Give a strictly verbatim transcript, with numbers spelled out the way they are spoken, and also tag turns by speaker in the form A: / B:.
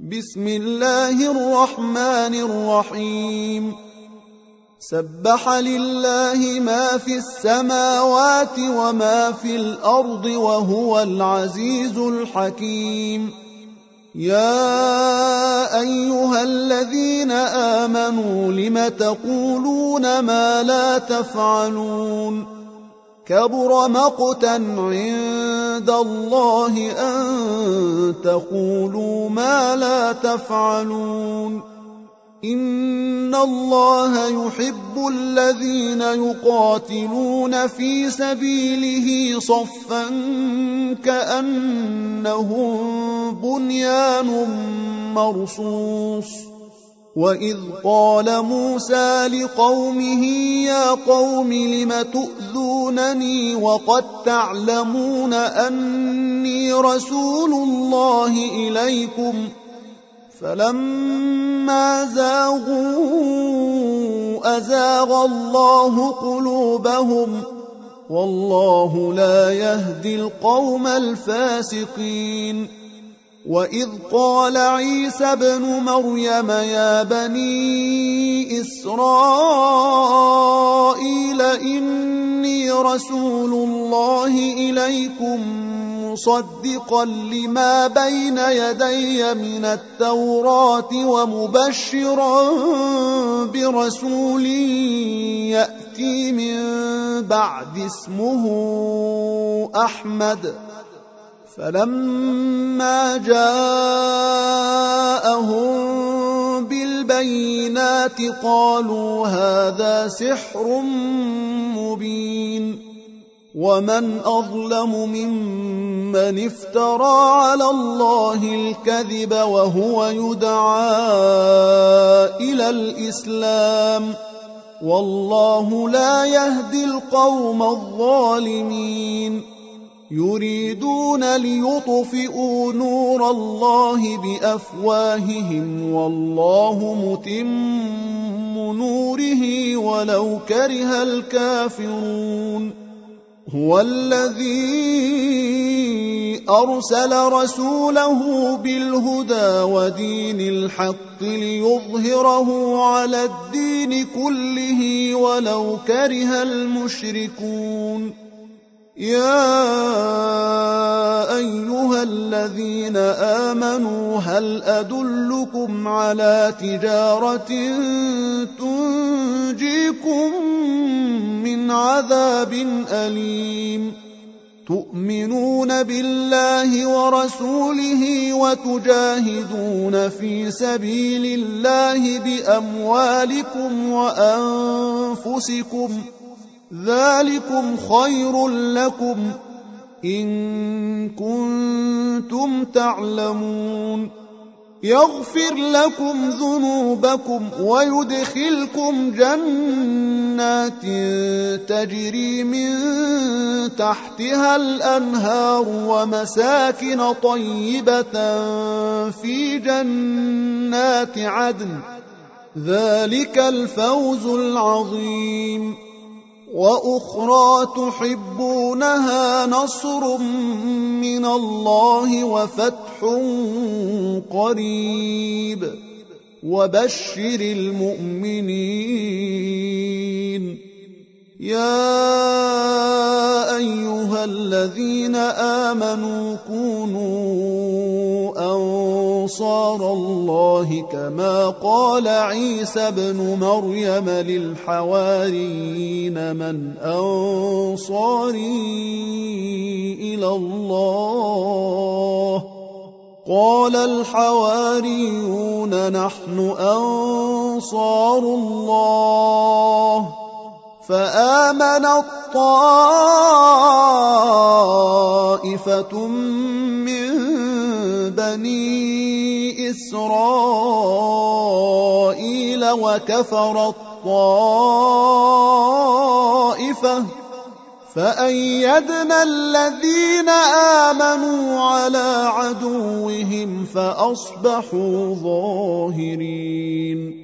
A: بسم الله الرحمن الرحيم سبح لله ما في السماوات وما في الأرض وهو العزيز الحكيم يا أيها الذين آمنوا لم تقولون ما لا تفعلون كبر مقتا عند الله أن تقولوا ما لا تفعلون إن الله يحب الذين يقاتلون في سبيله صفا كأنهم بنيان مرصوص وإذ قال موسى لقومه يا قوم لم تؤذونني وقد تعلمون أني رسول الله إليكم فلما زاغوا أزاغ الله قلوبهم والله لا يهدي القوم الفاسقين وإذ قال عيسى ابن مريم يا بني إسرائيل إني رسول الله إليكم مصدقا لما بين يدي من التوراة ومبشرا برسول يأتي من بعد اسمه أحمد فلما جاءهم بالبينات قالوا هذا سحر مبين ومن أظلم ممن افترى على الله الكذب وهو يدعى إلى الإسلام والله لا يهدي القوم الظالمين يريدون ليطفئوا نور الله بأفواههم والله متم نوره ولو كره الكافرون هو الذي أرسل رسوله بالهدى ودين الحق ليظهره على الدين كله ولو كره المشركون يا أيها الذين آمنوا هل أدلكم على تجارة تنجيكم من عذاب أليم تؤمنون بالله ورسوله وتجاهدون في سبيل الله بأموالكم وأنفسكم ذلكم خير لكم إن كنتم تعلمون يغفر لكم ذنوبكم ويدخلكم جنات تجري من تحتها الأنهار ومساكن طيبة في جنات عدن ذلك الفوز العظيم وأخرى تحبونها نصر من الله وفتح قريب وبشر المؤمنين يا أيها الذين آمنوا كونوا أنصار الله كما قال عيسى ابن مريم للحواريين من أنصاري إلى الله قال الحواريون نحن أنصار الله فآمنت طائفة من بني إسرائيل وكفرت طائفة فأيدنا الذين آمنوا على عدوهم فأصبحوا ظاهرين